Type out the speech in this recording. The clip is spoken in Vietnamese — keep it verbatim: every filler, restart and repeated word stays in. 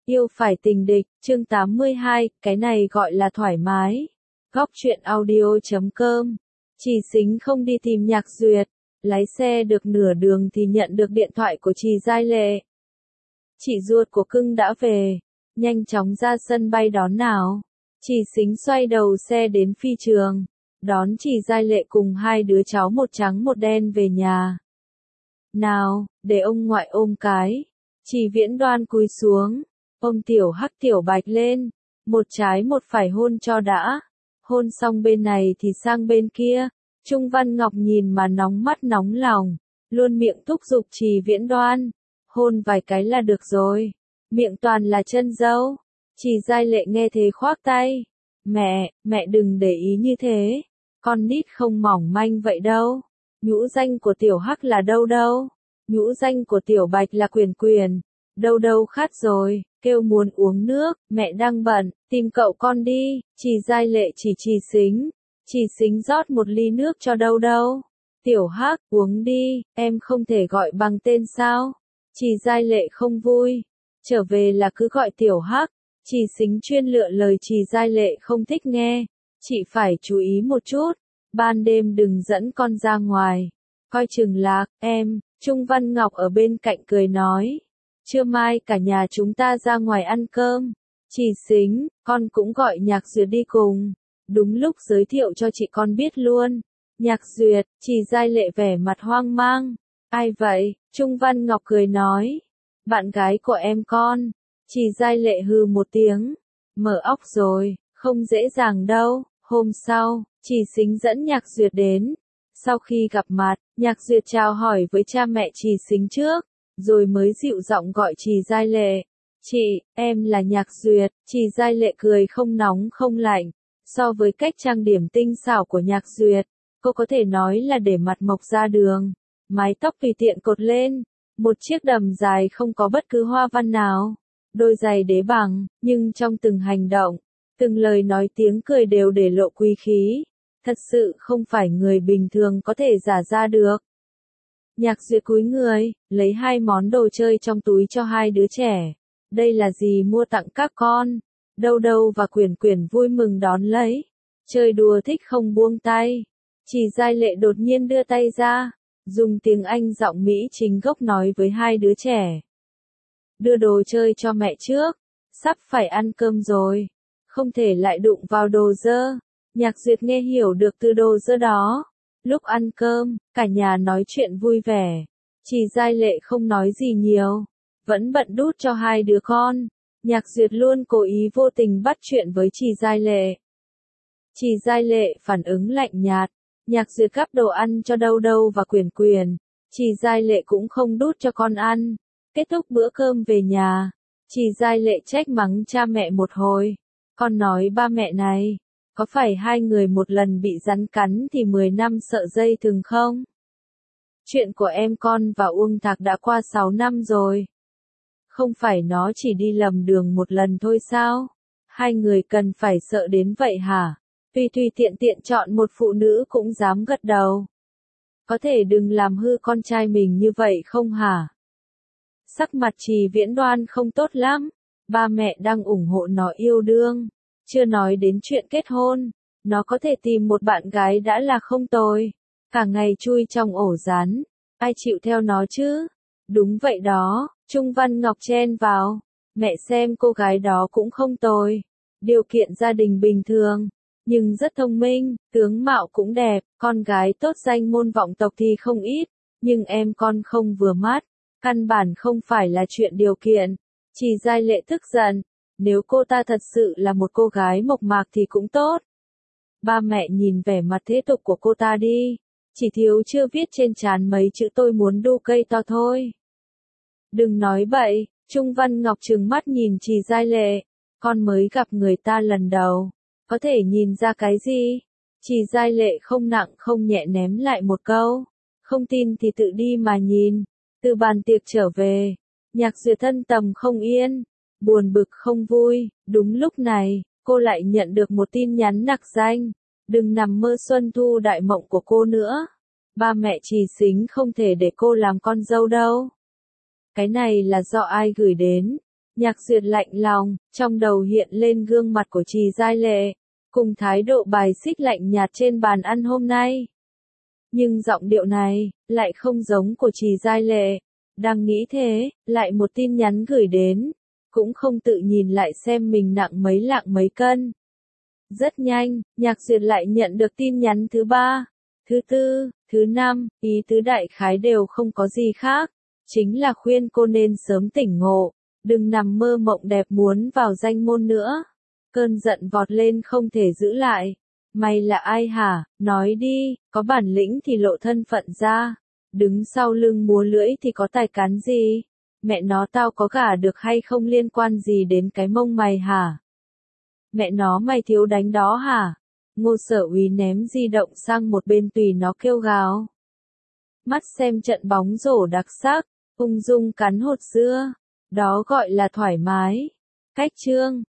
Yêu phải tình địch, chương tám mươi hai, cái này gọi là thoải mái. Góc truyện audio chấm com. Trì Xính không đi tìm Nhạc Duyệt, lái xe được nửa đường thì nhận được điện thoại của Trì Giai Lệ. Chị ruột của cưng đã về, nhanh chóng ra sân bay đón nào. Trì Xính xoay đầu xe đến phi trường, đón Trì Giai Lệ cùng hai đứa cháu một trắng một đen về nhà. Nào, để ông ngoại ôm cái. Trì Viễn Đoan cúi xuống, ôm Tiểu Hắc Tiểu Bạch lên, một trái một phải hôn cho đã. Hôn xong bên này thì sang bên kia. Trung Văn Ngọc nhìn mà nóng mắt nóng lòng, luôn miệng thúc giục Trì Viễn Đoan, hôn vài cái là được rồi, miệng toàn là chân dâu. Trì Giai Lệ nghe thế khoác tay, mẹ, mẹ đừng để ý như thế, con nít không mỏng manh vậy đâu, nhũ danh của Tiểu Hắc là đâu đâu, nhũ danh của Tiểu Bạch là Quyền Quyền, đâu đâu khát rồi, kêu muốn uống nước, mẹ đang bận, tìm cậu con đi. Trì Giai Lệ chỉ Trì Xính. Trì Xính rót một ly nước cho đâu đâu. Tiểu Hắc, uống đi, em không thể gọi bằng tên sao? Trì Giai Lệ không vui. Trở về là cứ gọi Tiểu Hắc. Trì Xính chuyên lựa lời Trì Giai Lệ không thích nghe. Chị phải chú ý một chút. Ban đêm đừng dẫn con ra ngoài. Coi chừng lạc, em. Trung Văn Ngọc ở bên cạnh cười nói. Trưa mai cả nhà chúng ta ra ngoài ăn cơm. Trì Xính, con cũng gọi Nhạc Duyệt đi cùng. Đúng lúc giới thiệu cho chị con biết luôn. Nhạc Duyệt, Trì Giai Lệ vẻ mặt hoang mang. Ai vậy? Trung Văn Ngọc cười nói. Bạn gái của em con. Trì Giai Lệ hừ một tiếng. Mở óc rồi, không dễ dàng đâu. Hôm sau, Trì Xính dẫn Nhạc Duyệt đến. Sau khi gặp mặt, Nhạc Duyệt chào hỏi với cha mẹ Trì Xính trước, rồi mới dịu giọng gọi Trì Giai Lệ. Chị, em là Nhạc Duyệt. Trì Giai Lệ cười không nóng không lạnh. So với cách trang điểm tinh xảo của Nhạc Duyệt, cô có thể nói là để mặt mộc ra đường. Mái tóc tùy tiện cột lên, một chiếc đầm dài không có bất cứ hoa văn nào, đôi giày đế bằng, nhưng trong từng hành động, từng lời nói tiếng cười đều để lộ quý khí. Thật sự không phải người bình thường có thể giả ra được. Nhạc Duyệt cúi người, lấy hai món đồ chơi trong túi cho hai đứa trẻ. Đây là gì mua tặng các con? Đâu đâu và Quyền Quyền vui mừng đón lấy. Chơi đùa thích không buông tay. Trì Giai Lệ đột nhiên đưa tay ra, dùng tiếng Anh giọng Mỹ chính gốc nói với hai đứa trẻ. Đưa đồ chơi cho mẹ trước, sắp phải ăn cơm rồi, không thể lại đụng vào đồ dơ. Nhạc Duyệt nghe hiểu được từ đồ dơ đó. Lúc ăn cơm, cả nhà nói chuyện vui vẻ. Trì Giai Lệ không nói gì nhiều, vẫn bận đút cho hai đứa con. Nhạc Duyệt luôn cố ý vô tình bắt chuyện với Trì Giai Lệ. Trì Giai Lệ phản ứng lạnh nhạt. Nhạc Duyệt gắp đồ ăn cho đâu đâu và Quyền Quyền. Trì Giai Lệ cũng không đút cho con ăn. Kết thúc bữa cơm về nhà, Trì Giai Lệ trách mắng cha mẹ một hồi. Con nói ba mẹ này, có phải hai người một lần bị rắn cắn thì mười năm sợ dây thừng không? Chuyện của em con và Uông Thạc đã qua sáu năm rồi. Không phải nó chỉ đi lầm đường một lần thôi sao? Hai người cần phải sợ đến vậy hả? Tùy tùy tiện tiện chọn một phụ nữ cũng dám gật đầu. Có thể đừng làm hư con trai mình như vậy không hả? Sắc mặt Trì Viễn Đoan không tốt lắm. Ba mẹ đang ủng hộ nó yêu đương. Chưa nói đến chuyện kết hôn. Nó có thể tìm một bạn gái đã là không tồi. Cả ngày chui trong ổ rắn. Ai chịu theo nó chứ? Đúng vậy đó. Trung Văn Ngọc chen vào. Mẹ xem cô gái đó cũng không tồi. Điều kiện gia đình bình thường. Nhưng rất thông minh, tướng mạo cũng đẹp, con gái tốt danh môn vọng tộc thì không ít. Nhưng em con không vừa mắt. Căn bản không phải là chuyện điều kiện. Trì Giai Lệ tức giận. Nếu cô ta thật sự là một cô gái mộc mạc thì cũng tốt. Ba mẹ nhìn vẻ mặt thế tục của cô ta đi. Chỉ thiếu chưa viết trên trán mấy chữ tôi muốn đu cây to thôi. Đừng nói bậy. Trung Văn Ngọc trừng mắt nhìn Trì Giai Lệ. Con mới gặp người ta lần đầu. Có thể nhìn ra cái gì? Trì Giai Lệ không nặng không nhẹ ném lại một câu. Không tin thì tự đi mà nhìn. Từ bàn tiệc trở về. Nhạc Duyệt thân tầm không yên. Buồn bực không vui. Đúng lúc này, cô lại nhận được một tin nhắn nặc danh. Đừng nằm mơ xuân thu đại mộng của cô nữa. Ba mẹ Trì Xính không thể để cô làm con dâu đâu. Cái này là do ai gửi đến? Nhạc Duyệt lạnh lòng, trong đầu hiện lên gương mặt của Trì Giai Lệ, cùng thái độ bài xích lạnh nhạt trên bàn ăn hôm nay. Nhưng giọng điệu này, lại không giống của Trì Giai Lệ. Đang nghĩ thế, lại một tin nhắn gửi đến, cũng không tự nhìn lại xem mình nặng mấy lạng mấy cân. Rất nhanh, Nhạc Duyệt lại nhận được tin nhắn thứ ba, thứ tư, thứ năm, ý tứ đại khái đều không có gì khác. Chính là khuyên cô nên sớm tỉnh ngộ, đừng nằm mơ mộng đẹp muốn vào danh môn nữa. Cơn giận vọt lên không thể giữ lại. Mày là ai hả? Nói đi, có bản lĩnh thì lộ thân phận ra. Đứng sau lưng múa lưỡi thì có tài cán gì? Mẹ nó tao có gả được hay không liên quan gì đến cái mông mày hả? Mẹ nó mày thiếu đánh đó hả? Ngô Sở Úy ném di động sang một bên tùy nó kêu gào. Mắt xem trận bóng rổ đặc sắc, ung dung cắn hột dưa. Đó gọi là thoải mái. Cách chương